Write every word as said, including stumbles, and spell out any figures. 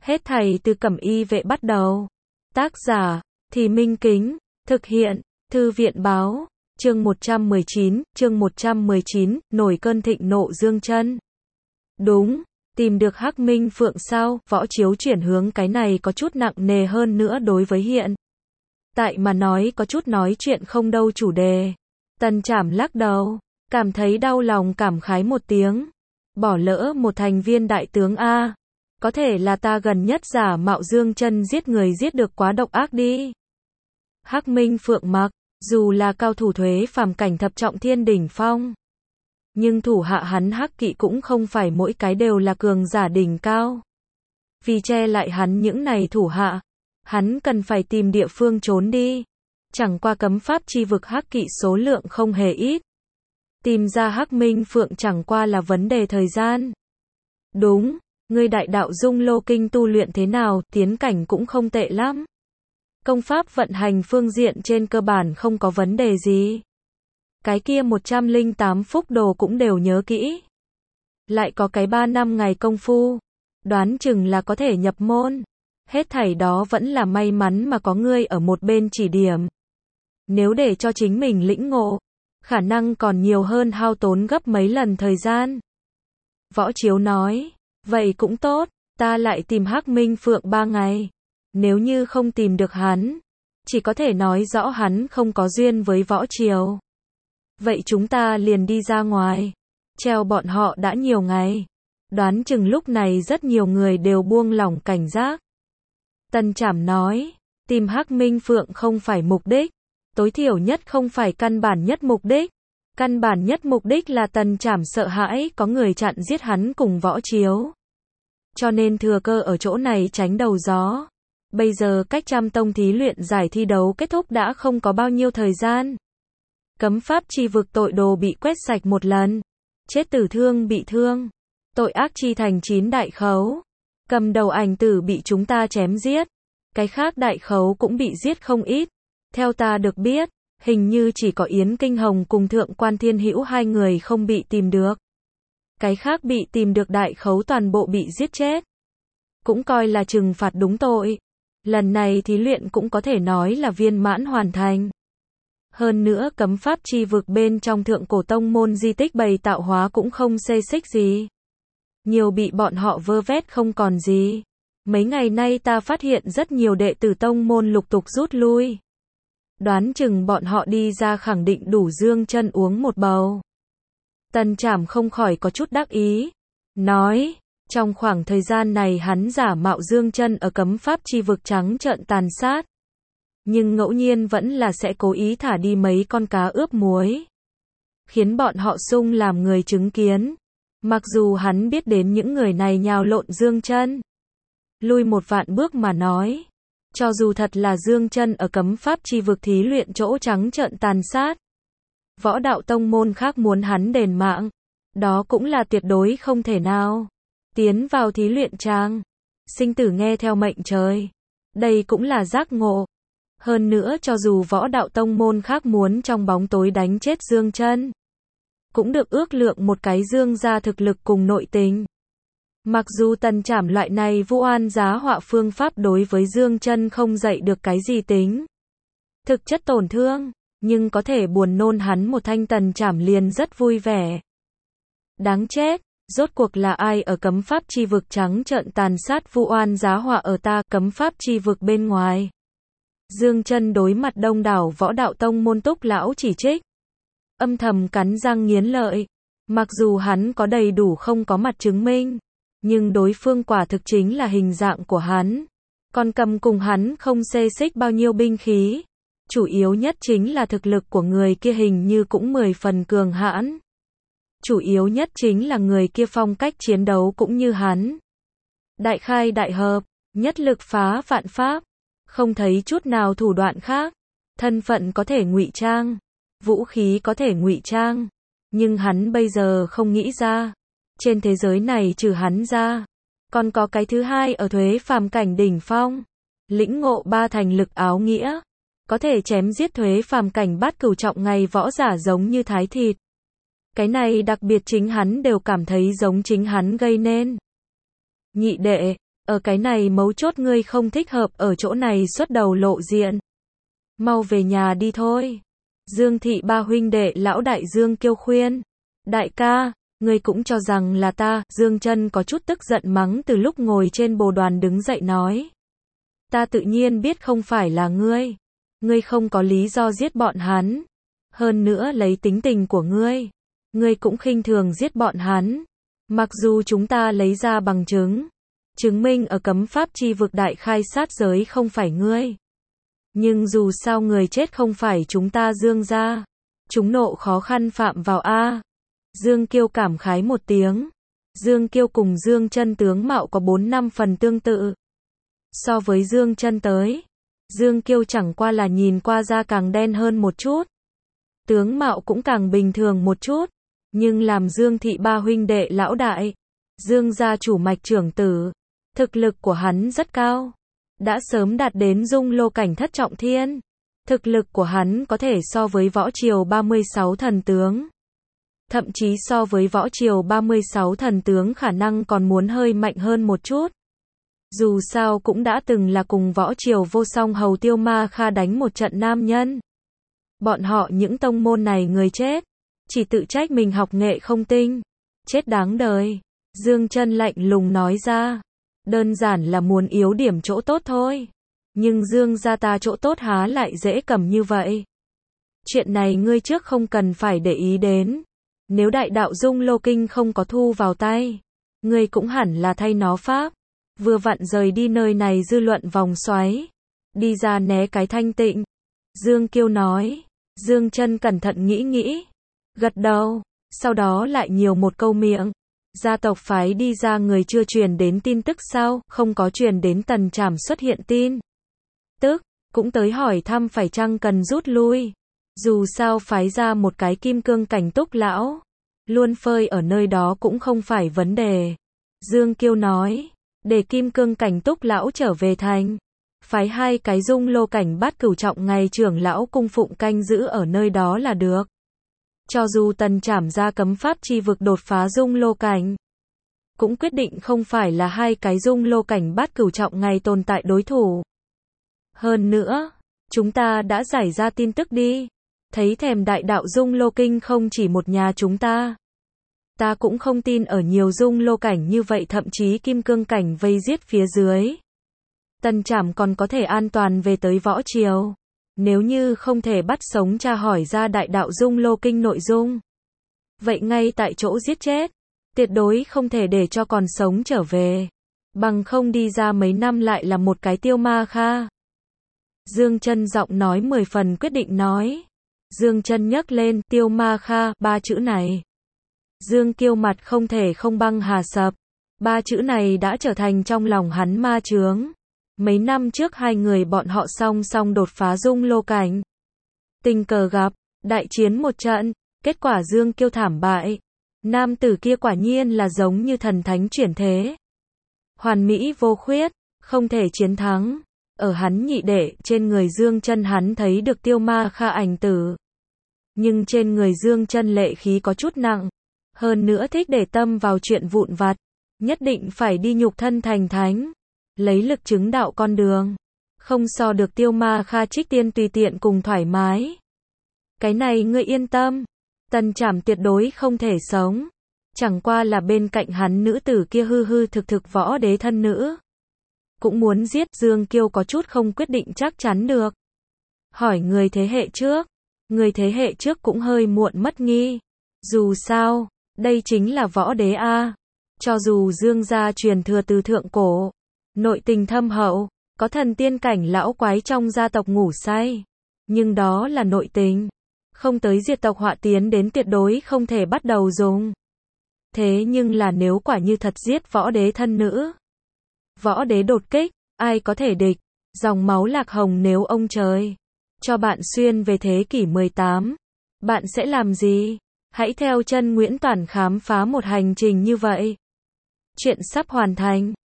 Hết thảy từ Cẩm Y vệ bắt đầu. Tác giả, Thì Minh Kính, thực hiện, Thư viện báo, chương một trăm mười chín, chương một trăm mười chín, nổi cơn thịnh nộ Dương Chân. Đúng, tìm được Hắc Minh Phượng sau, Võ Chiếu chuyển hướng cái này có chút nặng nề hơn nữa đối với hiện. Tại mà nói có chút nói chuyện không đâu chủ đề. Tần Trảm lắc đầu, cảm thấy đau lòng cảm khái một tiếng. Bỏ lỡ một thành viên đại tướng A. Có thể là ta gần nhất giả mạo Dương Chân giết người giết được quá độc ác đi. Hắc Minh Phượng mặc, dù là cao thủ thuế phàm cảnh thập trọng thiên đỉnh phong. Nhưng thủ hạ hắn Hắc Kỵ cũng không phải mỗi cái đều là cường giả đỉnh cao. Vì che lại hắn những này thủ hạ, hắn cần phải tìm địa phương trốn đi. Chẳng qua cấm pháp chi vực Hắc Kỵ số lượng không hề ít. Tìm ra Hắc Minh Phượng chẳng qua là vấn đề thời gian. Đúng, ngươi đại đạo dung lô kinh tu luyện thế nào, tiến cảnh cũng không tệ lắm. Công pháp vận hành phương diện trên cơ bản không có vấn đề gì. Cái kia một trăm lẻ tám phúc đồ cũng đều nhớ kỹ. Lại có cái ba năm ngày công phu, đoán chừng là có thể nhập môn. Hết thảy đó vẫn là may mắn mà có ngươi ở một bên chỉ điểm. Nếu để cho chính mình lĩnh ngộ, khả năng còn nhiều hơn hao tốn gấp mấy lần thời gian. Võ Chiếu nói, vậy cũng tốt, ta lại tìm Hắc Minh Phượng ba ngày. Nếu như không tìm được hắn, chỉ có thể nói rõ hắn không có duyên với Võ Chiếu. Vậy chúng ta liền đi ra ngoài. Treo bọn họ đã nhiều ngày. Đoán chừng lúc này rất nhiều người đều buông lỏng cảnh giác. Tần Trảm nói, tìm Hắc Minh Phượng không phải mục đích. Tối thiểu nhất không phải căn bản nhất mục đích. Căn bản nhất mục đích là Tần Trảm sợ hãi có người chặn giết hắn cùng Võ Chiếu. Cho nên thừa cơ ở chỗ này tránh đầu gió. Bây giờ cách trăm tông thí luyện giải thi đấu kết thúc đã không có bao nhiêu thời gian. Cấm pháp chi vực tội đồ bị quét sạch một lần. Chết tử thương bị thương. Tội ác chi thành chín đại khấu. Cầm đầu ảnh tử bị chúng ta chém giết. Cái khác đại khấu cũng bị giết không ít. Theo ta được biết, hình như chỉ có Yến Kinh Hồng cùng Thượng Quan Thiên Hữu hai người không bị tìm được. Cái khác bị tìm được đại khấu toàn bộ bị giết chết. Cũng coi là trừng phạt đúng tội. Lần này thí luyện cũng có thể nói là viên mãn hoàn thành. Hơn nữa cấm pháp chi vực bên trong thượng cổ tông môn di tích bày tạo hóa cũng không xê xích gì. Nhiều bị bọn họ vơ vét không còn gì. Mấy ngày nay ta phát hiện rất nhiều đệ tử tông môn lục tục rút lui. Đoán chừng bọn họ đi ra khẳng định đủ Dương Chân uống một bầu. Tần Trảm không khỏi có chút đắc ý. Nói, trong khoảng thời gian này hắn giả mạo Dương Chân ở cấm pháp chi vực trắng trợn tàn sát. Nhưng ngẫu nhiên vẫn là sẽ cố ý thả đi mấy con cá ướp muối. Khiến bọn họ sung làm người chứng kiến. Mặc dù hắn biết đến những người này nhào lộn Dương Chân. Lui một vạn bước mà nói. Cho dù thật là Dương Chân ở cấm pháp chi vực thí luyện chỗ trắng trợn tàn sát. Võ đạo tông môn khác muốn hắn đền mạng. Đó cũng là tuyệt đối không thể nào. Tiến vào thí luyện trang. Sinh tử nghe theo mệnh trời. Đây cũng là giác ngộ. Hơn nữa cho dù võ đạo tông môn khác muốn trong bóng tối đánh chết Dương Chân. Cũng được ước lượng một cái Dương gia thực lực cùng nội tình. Mặc dù Tần Trảm loại này vu oan giá họa phương pháp đối với Dương Chân không dạy được cái gì tính. Thực chất tổn thương, nhưng có thể buồn nôn hắn một thanh Tần Trảm liền rất vui vẻ. Đáng chết, rốt cuộc là ai ở cấm pháp chi vực trắng trợn tàn sát vu oan giá họa ở ta cấm pháp chi vực bên ngoài. Dương Chân đối mặt đông đảo võ đạo tông môn túc lão chỉ trích. Âm thầm cắn răng nghiến lợi. Mặc dù hắn có đầy đủ không có mặt chứng minh. Nhưng đối phương quả thực chính là hình dạng của hắn. Còn cầm cùng hắn không xê xích bao nhiêu binh khí. Chủ yếu nhất chính là thực lực của người kia hình như cũng mười phần cường hãn. Chủ yếu nhất chính là người kia phong cách chiến đấu cũng như hắn. Đại khai đại hợp, nhất lực phá vạn pháp. Không thấy chút nào thủ đoạn khác. Thân phận có thể ngụy trang. Vũ khí có thể ngụy trang. Nhưng hắn bây giờ không nghĩ ra. Trên thế giới này trừ hắn ra. Còn có cái thứ hai ở thuế phàm cảnh đỉnh phong. Lĩnh ngộ ba thành lực áo nghĩa. Có thể chém giết thuế phàm cảnh bát cửu trọng ngày võ giả giống như thái thịt. Cái này đặc biệt chính hắn đều cảm thấy giống chính hắn gây nên. Nhị đệ, Ở cái này mấu chốt ngươi không thích hợp ở chỗ này xuất đầu lộ diện. Mau về nhà đi thôi. Dương thị ba huynh đệ lão đại Dương Kiêu khuyên. Đại ca, ngươi cũng cho rằng là ta, Dương Chân có chút tức giận mắng từ lúc ngồi trên bồ đoàn đứng dậy nói. Ta tự nhiên biết không phải là ngươi. Ngươi không có lý do giết bọn hắn. Hơn nữa lấy tính tình của ngươi, ngươi cũng khinh thường giết bọn hắn. Mặc dù chúng ta lấy ra bằng chứng, chứng minh ở cấm pháp chi vực đại khai sát giới không phải ngươi. Nhưng dù sao người chết không phải chúng ta Dương gia. Chúng nộ khó khăn phạm vào a. Dương Kiêu cảm khái một tiếng. Dương Kiêu cùng Dương Chân tướng mạo có bốn năm phần tương tự. So với Dương Chân tới, Dương Kiêu chẳng qua là nhìn qua da càng đen hơn một chút. Tướng mạo cũng càng bình thường một chút. Nhưng làm Dương thị ba huynh đệ lão đại, Dương gia chủ mạch trưởng tử, thực lực của hắn rất cao. Đã sớm đạt đến dung lô cảnh thất trọng thiên. Thực lực của hắn có thể so với võ triều ba mươi sáu thần tướng. Thậm chí so với võ triều ba mươi sáu thần tướng khả năng còn muốn hơi mạnh hơn một chút. Dù sao cũng đã từng là cùng võ triều vô song hầu Tiêu Ma Kha đánh một trận nam nhân. Bọn họ những tông môn này người chết, chỉ tự trách mình học nghệ không tinh. Chết đáng đời. Dương Chân lạnh lùng nói ra. Đơn giản là muốn yếu điểm chỗ tốt thôi. Nhưng Dương gia ta chỗ tốt há lại dễ cầm như vậy. Chuyện này ngươi trước không cần phải để ý đến. Nếu đại đạo dung lô kinh không có thu vào tay, ngươi cũng hẳn là thay nó pháp. Vừa vặn rời đi nơi này dư luận vòng xoáy. Đi ra né cái thanh tịnh. Dương Kiêu nói. Dương Chân cẩn thận nghĩ nghĩ. Gật đầu. Sau đó lại nhiều một câu miệng. Gia tộc phái đi ra người chưa truyền đến tin tức sao, không có truyền đến Tần Trảm xuất hiện tin tức, cũng tới hỏi thăm phải chăng cần rút lui. Dù sao phái ra một cái kim cương cảnh túc lão, luôn phơi ở nơi đó cũng không phải vấn đề. Dương Kiêu nói, để kim cương cảnh túc lão trở về thành, phái hai cái dung lô cảnh bát cửu trọng ngày trưởng lão cung phụng canh giữ ở nơi đó là được. Cho dù Tần Trảm ra cấm pháp chi vực đột phá dung lô cảnh, cũng quyết định không phải là hai cái dung lô cảnh bát cửu trọng ngày tồn tại đối thủ. Hơn nữa, chúng ta đã giải ra tin tức đi. Thấy thèm đại đạo dung lô kinh không chỉ một nhà chúng ta. Ta cũng không tin ở nhiều dung lô cảnh như vậy, thậm chí kim cương cảnh vây giết phía dưới. Tần Trảm còn có thể an toàn về tới võ triều. Nếu như không thể bắt sống tra hỏi ra đại đạo dung lô kinh nội dung, vậy ngay tại chỗ giết chết. Tuyệt đối không thể để cho còn sống trở về. Bằng không đi ra mấy năm lại là một cái Tiêu Ma Kha. Dương Chân giọng nói mười phần quyết định nói. Dương Chân nhấc lên Tiêu Ma Kha ba chữ này. Dương Kiêu mặt không thể không băng hà sập. Ba chữ này đã trở thành trong lòng hắn ma chướng. Mấy năm trước hai người bọn họ song song đột phá dung lô cảnh. Tình cờ gặp, đại chiến một trận, kết quả Dương Kiêu thảm bại. Nam tử kia quả nhiên là giống như thần thánh chuyển thế. Hoàn mỹ vô khuyết, không thể chiến thắng. Ở hắn nhị đệ, trên người Dương Chân hắn thấy được Tiêu Ma Kha ảnh tử. Nhưng trên người Dương Chân lệ khí có chút nặng. Hơn nữa thích để tâm vào chuyện vụn vặt. Nhất định phải đi nhục thân thành thánh. Lấy lực chứng đạo con đường. Không so được Tiêu Ma Kha trích tiên tùy tiện cùng thoải mái. Cái này ngươi yên tâm. Tần Trảm tuyệt đối không thể sống. Chẳng qua là bên cạnh hắn nữ tử kia hư hư thực thực võ đế thân nữ. Cũng muốn giết. Dương Kiêu có chút không quyết định chắc chắn được. Hỏi người thế hệ trước. Người thế hệ trước cũng hơi muộn mất nghi. Dù sao, đây chính là võ đế a. Cho dù Dương gia truyền thừa từ thượng cổ, nội tình thâm hậu, có thần tiên cảnh lão quái trong gia tộc ngủ say. Nhưng đó là nội tình. Không tới diệt tộc họa tiến đến tuyệt đối không thể bắt đầu dùng. Thế nhưng là nếu quả như thật giết võ đế thân nữ. Võ đế đột kích, ai có thể địch. Dòng máu lạc hồng nếu ông trời cho bạn xuyên về thế kỷ mười tám. Bạn sẽ làm gì? Hãy theo chân Nguyễn Toản khám phá một hành trình như vậy. Chuyện sắp hoàn thành.